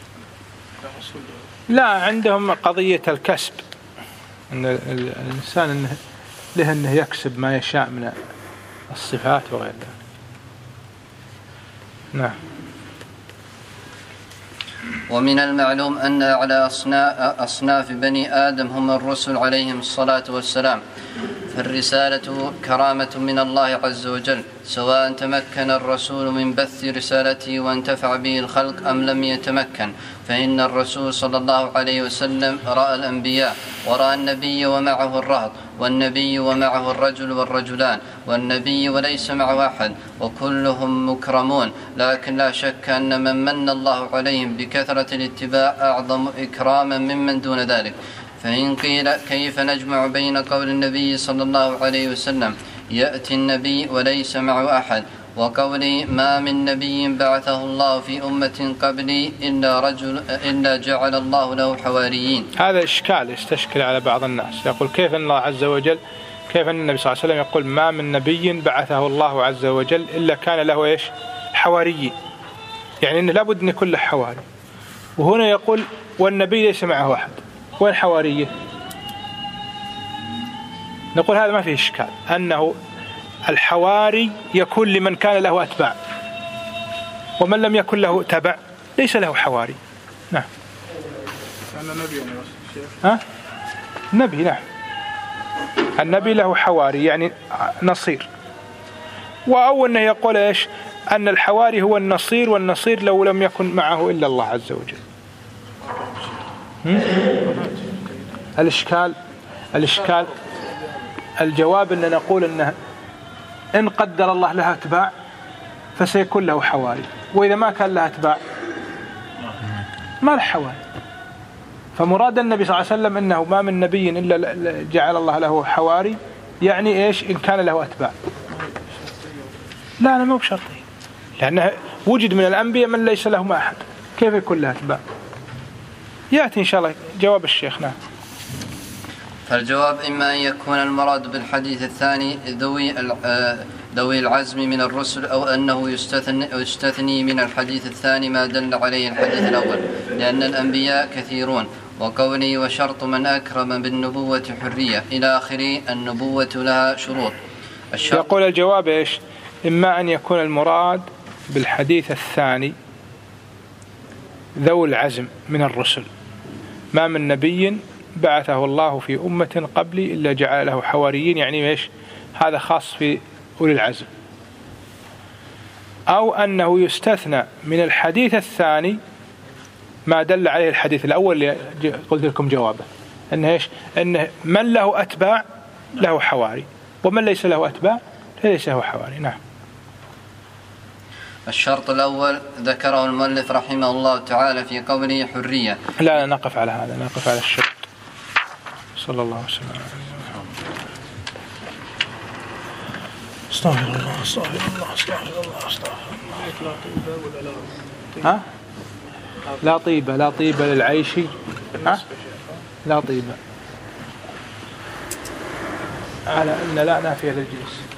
لا، عندهم قضية الكسب، أن الإنسان له أنه يكسب ما يشاء من الصفات وغير ذلك. نعم. ومن المعلوم أن أعلى أصناف بني آدم هم الرسل عليهم الصلاة والسلام، فالرسالة كرامة من الله عز وجل، سواء تمكن الرسول من بث رسالته وانتفع به الخلق أم لم يتمكن، فإن الرسول صلى الله عليه وسلم رأى الأنبياء، ورأى النبي ومعه الرهط، والنبي ومعه الرجل والرجلان، والنبي وليس معه أحد، وكلهم مكرمون، لكن لا شك أن من الله عليهم بكثرة الاتباع أعظم إكراما ممن دون ذلك. فإن قيل كيف نجمع بين قول النبي صلى الله عليه وسلم يأتي النبي وليس معه أحد، وقوله ما من نبي بعثه الله في أمة قبلي إلا جعل الله له حواريين. هذا إشكال يستشكل على بعض الناس، يقول كيف أن الله عز وجل، كيف أن النبي صلى الله عليه وسلم يقول ما من نبي بعثه الله عز وجل إلا كان له إيش؟ حواريين، يعني إنه لابد أن يكون له حواري، وهنا يقول والنبي ليس معه أحد، وين حواريه؟ نقول هذا ما فيه إشكال، أنه الحواري يكون لمن كان له أتباع، ومن لم يكن له تبع ليس له حواري. نعم. أنا نبي يعني الشيخ. نبي، نعم. النبي له حواري يعني نصير، وأول أنه يقول إيش؟ أن الحواري هو النصير، والنصير لو لم يكن معه إلا الله عز وجل. الإشكال الجواب أن نقول أنه إن قدر الله لها أتباع فسيكون له حواري، وإذا ما كان لها أتباع ما له حواري. فمراد النبي صلى الله عليه وسلم أنه ما من نبي إلا جعل الله له حواري، يعني إيش؟ إن كان له أتباع. لا، أنا ما بشرطي، لأنه وجد من الأنبياء من ليس لهم أحد، كيف يكون له أتباع؟ يأتي إن شاء الله جواب الشيخ. نعم. فالجواب إما أن يكون المراد بالحديث الثاني ذوي العزم من الرسل، أو أنه يستثني من الحديث الثاني ما دل عليه الحديث الأول، لأن الأنبياء كثيرون، وقوله وشرط من أكرم بالنبوة حرية إلى آخره. النبوة لها شروط. يقول الجواب إيش؟ إما أن يكون المراد بالحديث الثاني ذوي العزم من الرسل، ما من نبي بعثه الله في أمة قبلي إلا جعل له حواريين، يعني إيش؟ هذا خاص في أولي العزم. أو أنه يستثنى من الحديث الثاني ما دل عليه الحديث الأول اللي قلت لكم جوابه، أنه إيش؟ أنه من له أتباع له حواري، ومن ليس له أتباع ليس له حواري. نعم. الشرط الأول ذكره المؤلف رحمه الله تعالى في قوله حرية. لا نقف على هذا، نقف على الشرط. صلى الله عليه وسلم. استغفر الله استغفر الله استغفر الله استغفر الله. لا طيبة للعيش. لا طيبة على أن لا نافية للجنس.